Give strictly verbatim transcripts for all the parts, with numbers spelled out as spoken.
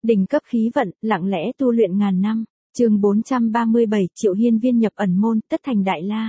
Đỉnh cấp khí vận, lặng lẽ tu luyện ngàn năm. Chương bốn trăm ba mươi bảy, Triệu Hiên Viên nhập ẩn môn, tất thành đại la.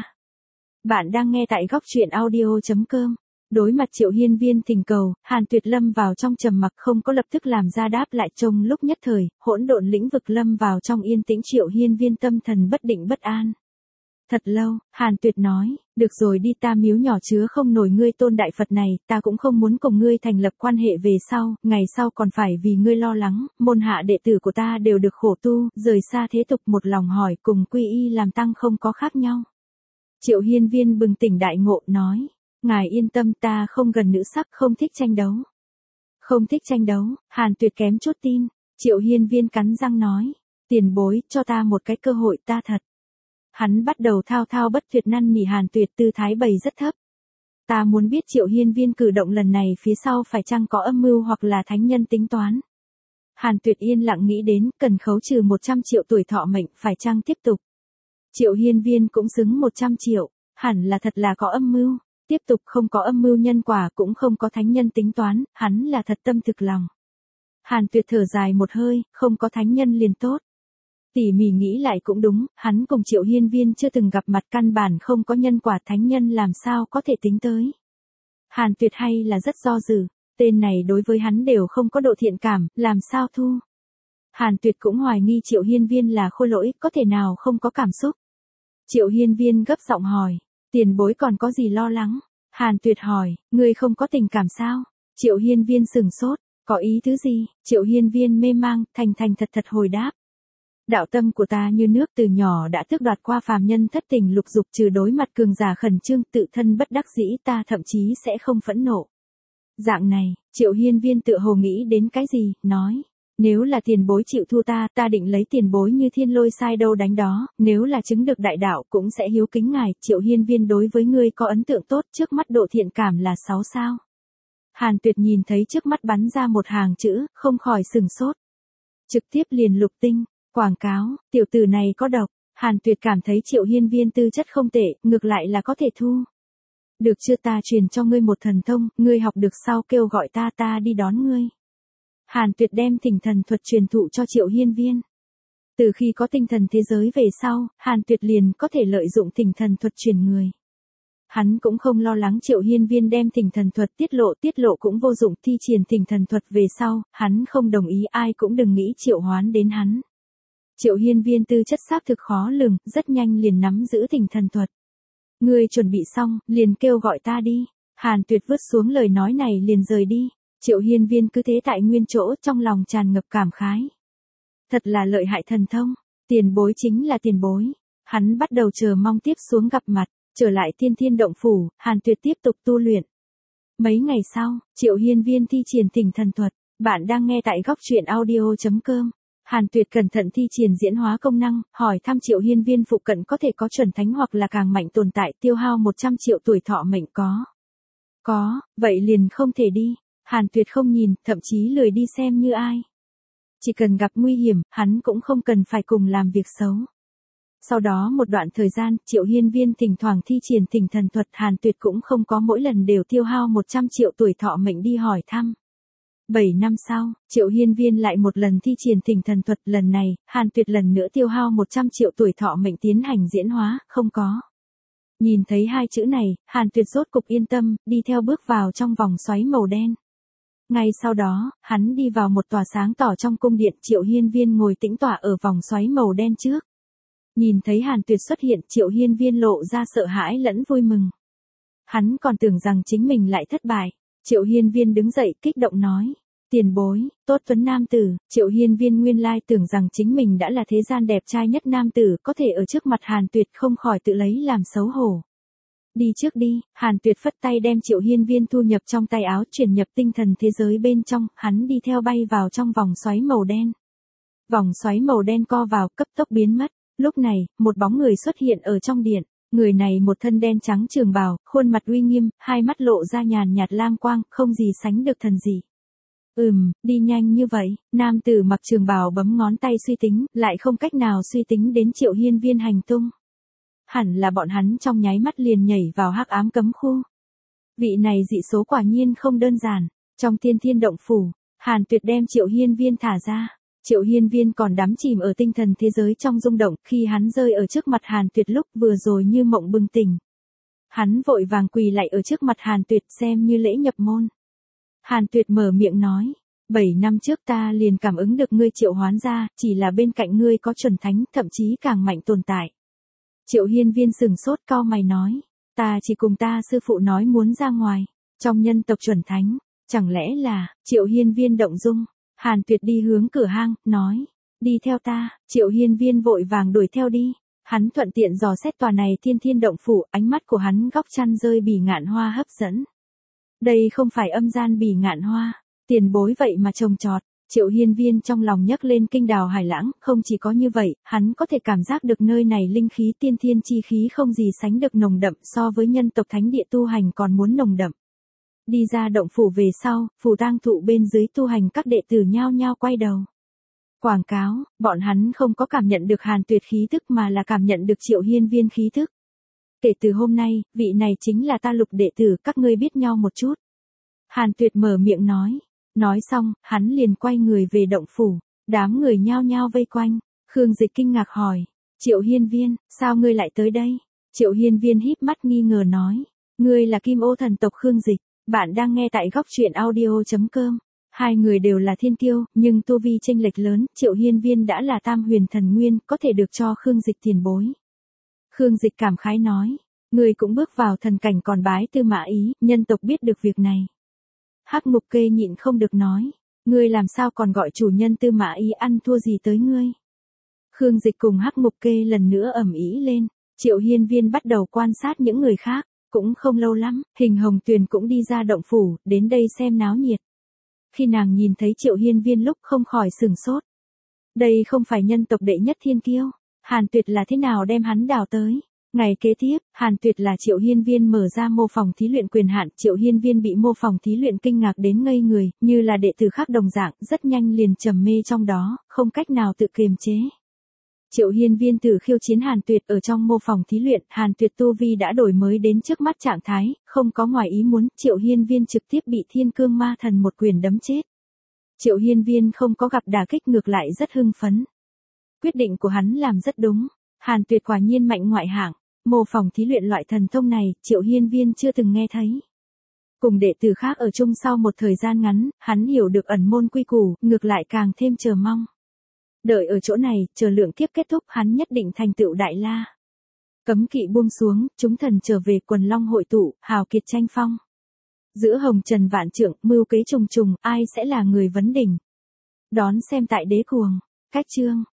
Bạn đang nghe tại góc truyện audio chấm com. Đối mặt Triệu Hiên Viên thỉnh cầu, Hàn Tuyệt lâm vào trong trầm mặc không có lập tức làm ra đáp lại. Trong lúc nhất thời, hỗn độn lĩnh vực lâm vào trong yên tĩnh. Triệu Hiên Viên tâm thần bất định bất an. Thật lâu, Hàn Tuyệt nói, được rồi đi, ta miếu nhỏ chứa không nổi ngươi tôn đại Phật này, ta cũng không muốn cùng ngươi thành lập quan hệ về sau, ngày sau còn phải vì ngươi lo lắng, môn hạ đệ tử của ta đều được khổ tu, rời xa thế tục, một lòng hỏi cùng quy y làm tăng không có khác nhau. Triệu Hiên Viên bừng tỉnh đại ngộ nói, ngài yên tâm, ta không gần nữ sắc, không thích tranh đấu. Không thích tranh đấu, Hàn Tuyệt kém chút tin. Triệu Hiên Viên cắn răng nói, tiền bối, cho ta một cái cơ hội, ta thật. Hắn bắt đầu thao thao bất tuyệt năn nỉ Hàn Tuyệt, tư thái bày rất thấp. Ta muốn biết Triệu Hiên Viên cử động lần này phía sau phải chăng có âm mưu hoặc là thánh nhân tính toán. Hàn Tuyệt yên lặng nghĩ đến, cần khấu trừ một trăm triệu tuổi thọ mệnh, phải chăng tiếp tục. Triệu Hiên Viên cũng xứng một trăm triệu, hẳn là thật là có âm mưu, tiếp tục không có âm mưu nhân quả cũng không có thánh nhân tính toán, hắn là thật tâm thực lòng. Hàn Tuyệt thở dài một hơi, không có thánh nhân liền tốt. Tỉ mỉ nghĩ lại cũng đúng, hắn cùng Triệu Hiên Viên chưa từng gặp mặt, căn bản không có nhân quả, thánh nhân làm sao có thể tính tới. Hàn Tuyệt hay là rất do dự, tên này đối với hắn đều không có độ thiện cảm, làm sao thu. Hàn Tuyệt cũng hoài nghi Triệu Hiên Viên là khôi lỗi, có thể nào không có cảm xúc. Triệu Hiên Viên gấp giọng hỏi, tiền bối còn có gì lo lắng? Hàn Tuyệt hỏi, ngươi không có tình cảm sao? Triệu Hiên Viên sừng sốt, có ý tứ gì? Triệu Hiên Viên mê mang, thành thành thật thật hồi đáp. Đạo tâm của ta như nước, từ nhỏ đã tước đoạt qua phàm nhân thất tình lục dục, trừ đối mặt cường giả khẩn trương, tự thân bất đắc dĩ, ta thậm chí sẽ không phẫn nộ. Dạng này, Triệu Hiên Viên tự hồ nghĩ đến cái gì, nói, nếu là tiền bối chịu thua ta, ta định lấy tiền bối như thiên lôi sai đâu đánh đó, nếu là chứng được đại đạo cũng sẽ hiếu kính ngài. Triệu Hiên Viên đối với ngươi có ấn tượng tốt, trước mắt độ thiện cảm là sáu sao. Hàn Tuyệt nhìn thấy trước mắt bắn ra một hàng chữ, không khỏi sừng sốt. Trực tiếp liền lục tinh. Quảng cáo, tiểu tử này có độc. Hàn Tuyệt cảm thấy Triệu Hiên Viên tư chất không tệ, ngược lại là có thể thu. Được chưa, ta truyền cho ngươi một thần thông, ngươi học được sau kêu gọi ta, ta đi đón ngươi. Hàn Tuyệt đem tinh thần thuật truyền thụ cho Triệu Hiên Viên. Từ khi có tinh thần thế giới về sau, Hàn Tuyệt liền có thể lợi dụng tinh thần thuật truyền người. Hắn cũng không lo lắng Triệu Hiên Viên đem tinh thần thuật tiết lộ, tiết lộ cũng vô dụng, thi triển tinh thần thuật về sau, hắn không đồng ý, ai cũng đừng nghĩ triệu hoán đến hắn. Triệu Hiên Viên tư chất xác thực khó lường, rất nhanh liền nắm giữ tinh thần thuật. Ngươi chuẩn bị xong, liền kêu gọi ta đi. Hàn Tuyệt vứt xuống lời nói này liền rời đi. Triệu Hiên Viên cứ thế tại nguyên chỗ, trong lòng tràn ngập cảm khái. Thật là lợi hại thần thông, tiền bối chính là tiền bối. Hắn bắt đầu chờ mong tiếp xuống gặp mặt, trở lại Tiên Thiên Động Phủ, Hàn Tuyệt tiếp tục tu luyện. Mấy ngày sau, Triệu Hiên Viên thi triển tinh thần thuật. Bạn đang nghe tại góc truyện audio chấm com. Hàn Tuyệt cẩn thận thi triển diễn hóa công năng, hỏi thăm Triệu Hiên Viên phụ cận có thể có chuẩn thánh hoặc là càng mạnh tồn tại, tiêu hao một trăm triệu tuổi thọ mệnh có. Có, vậy liền không thể đi. Hàn Tuyệt không nhìn, thậm chí lười đi xem như ai. Chỉ cần gặp nguy hiểm, hắn cũng không cần phải cùng làm việc xấu. Sau đó một đoạn thời gian, Triệu Hiên Viên thỉnh thoảng thi triển tinh thần thuật, Hàn Tuyệt cũng không có mỗi lần đều tiêu hao một trăm triệu tuổi thọ mệnh đi hỏi thăm. Bảy năm sau, Triệu Hiên Viên lại một lần thi triển tinh thần thuật, lần này, Hàn Tuyệt lần nữa tiêu hao một trăm triệu tuổi thọ mệnh tiến hành diễn hóa, không có. Nhìn thấy hai chữ này, Hàn Tuyệt rốt cục yên tâm, đi theo bước vào trong vòng xoáy màu đen. Ngay sau đó, hắn đi vào một tòa sáng tỏ trong cung điện, Triệu Hiên Viên ngồi tĩnh tọa ở vòng xoáy màu đen trước. Nhìn thấy Hàn Tuyệt xuất hiện, Triệu Hiên Viên lộ ra sợ hãi lẫn vui mừng. Hắn còn tưởng rằng chính mình lại thất bại. Triệu Hiên Viên đứng dậy kích động nói, tiền bối, tốt tuấn nam tử. Triệu Hiên Viên nguyên lai tưởng rằng chính mình đã là thế gian đẹp trai nhất nam tử, có thể ở trước mặt Hàn Tuyệt không khỏi tự lấy làm xấu hổ. Đi trước đi. Hàn Tuyệt phất tay đem Triệu Hiên Viên thu nhập trong tay áo, chuyển nhập tinh thần thế giới bên trong, hắn đi theo bay vào trong vòng xoáy màu đen. Vòng xoáy màu đen co vào, cấp tốc biến mất. Lúc này, một bóng người xuất hiện ở trong điện. Người này một thân đen trắng trường bào, khuôn mặt uy nghiêm, hai mắt lộ ra nhàn nhạt lam quang, không gì sánh được thần dị. Ừm, đi nhanh như vậy. Nam tử mặc trường bào bấm ngón tay suy tính, lại không cách nào suy tính đến Triệu Hiên Viên hành tung. Hẳn là bọn hắn trong nháy mắt liền nhảy vào hắc ám cấm khu. Vị này dị số quả nhiên không đơn giản. Trong Tiên Thiên Động Phủ, Hàn Tuyệt đem Triệu Hiên Viên thả ra. Triệu Hiên Viên còn đắm chìm ở tinh thần thế giới trong rung động, khi hắn rơi ở trước mặt Hàn Tuyệt lúc vừa rồi như mộng bừng tỉnh. Hắn vội vàng quỳ lạy ở trước mặt Hàn Tuyệt xem như lễ nhập môn. Hàn Tuyệt mở miệng nói, bảy năm trước ta liền cảm ứng được ngươi triệu hoán ra, chỉ là bên cạnh ngươi có chuẩn thánh, thậm chí càng mạnh tồn tại. Triệu Hiên Viên sừng sốt cau mày nói, ta chỉ cùng ta sư phụ nói muốn ra ngoài, trong nhân tộc chuẩn thánh, chẳng lẽ là, Triệu Hiên Viên động dung. Hàn Tuyệt đi hướng cửa hang, nói, đi theo ta, Triệu Hiên Viên vội vàng đuổi theo đi. Hắn thuận tiện dò xét tòa này thiên thiên động phủ, ánh mắt của hắn góc chăn rơi bỉ ngạn hoa hấp dẫn. Đây không phải âm gian bỉ ngạn hoa, tiền bối vậy mà trồng trọt. Triệu Hiên Viên trong lòng nhấc lên kinh đào hải lãng, không chỉ có như vậy, hắn có thể cảm giác được nơi này linh khí tiên thiên chi khí không gì sánh được nồng đậm, so với nhân tộc thánh địa tu hành còn muốn nồng đậm. Đi ra động phủ về sau, phù tang thụ bên dưới tu hành các đệ tử nhao nhao quay đầu. Quảng cáo, bọn hắn không có cảm nhận được Hàn Tuyệt khí thức mà là cảm nhận được Triệu Hiên Viên khí thức. Kể từ hôm nay, vị này chính là ta Lục đệ tử, các ngươi biết nhau một chút. Hàn Tuyệt mở miệng nói. Nói xong, hắn liền quay người về động phủ. Đám người nhao nhao vây quanh. Khương Dịch kinh ngạc hỏi. Triệu Hiên Viên, sao ngươi lại tới đây? Triệu Hiên Viên híp mắt nghi ngờ nói. Ngươi là Kim Ô thần tộc Khương Dịch. Bạn đang nghe tại góc truyện audio chấm com. Hai người đều là thiên kiêu, nhưng tu vi chênh lệch lớn, Triệu Hiên Viên đã là tam huyền thần nguyên, có thể được cho Khương Dịch tiền bối. Khương Dịch cảm khái nói, người cũng bước vào thần cảnh còn bái Tư Mã Ý, nhân tộc biết được việc này. Hắc Mục Kê nhịn không được nói, ngươi làm sao còn gọi chủ nhân Tư Mã Ý ăn thua gì tới ngươi. Khương Dịch cùng Hắc Mục Kê lần nữa ầm ĩ lên, Triệu Hiên Viên bắt đầu quan sát những người khác, cũng không lâu lắm, Hình Hồng Tuyền cũng đi ra động phủ, đến đây xem náo nhiệt. Khi nàng nhìn thấy Triệu Hiên Viên lúc không khỏi sửng sốt. Đây không phải nhân tộc đệ nhất thiên kiêu, Hàn Tuyệt là thế nào đem hắn đào tới. Ngày kế tiếp, Hàn Tuyệt là Triệu Hiên Viên mở ra mô phỏng thí luyện quyền hạn, Triệu Hiên Viên bị mô phỏng thí luyện kinh ngạc đến ngây người, như là đệ tử khác đồng dạng, rất nhanh liền trầm mê trong đó, không cách nào tự kiềm chế. Triệu Hiên Viên từ khiêu chiến Hàn Tuyệt ở trong mô phỏng thí luyện, Hàn Tuyệt tu vi đã đổi mới đến trước mắt trạng thái, không có ngoài ý muốn, Triệu Hiên Viên trực tiếp bị Thiên Cương Ma Thần một quyền đấm chết. Triệu Hiên Viên không có gặp đả kích, ngược lại rất hưng phấn. Quyết định của hắn làm rất đúng, Hàn Tuyệt quả nhiên mạnh ngoại hạng, mô phỏng thí luyện loại thần thông này, Triệu Hiên Viên chưa từng nghe thấy. Cùng đệ tử khác ở chung sau một thời gian ngắn, hắn hiểu được ẩn môn quy củ, ngược lại càng thêm chờ mong. Đợi ở chỗ này, chờ lượng kiếp kết thúc hắn nhất định thành tựu đại la. Cấm kỵ buông xuống, chúng thần trở về, quần long hội tụ, hào kiệt tranh phong. Giữa hồng trần vạn trượng, mưu kế trùng trùng, ai sẽ là người vấn đỉnh. Đón xem tại Đế Cuồng. Cách chương.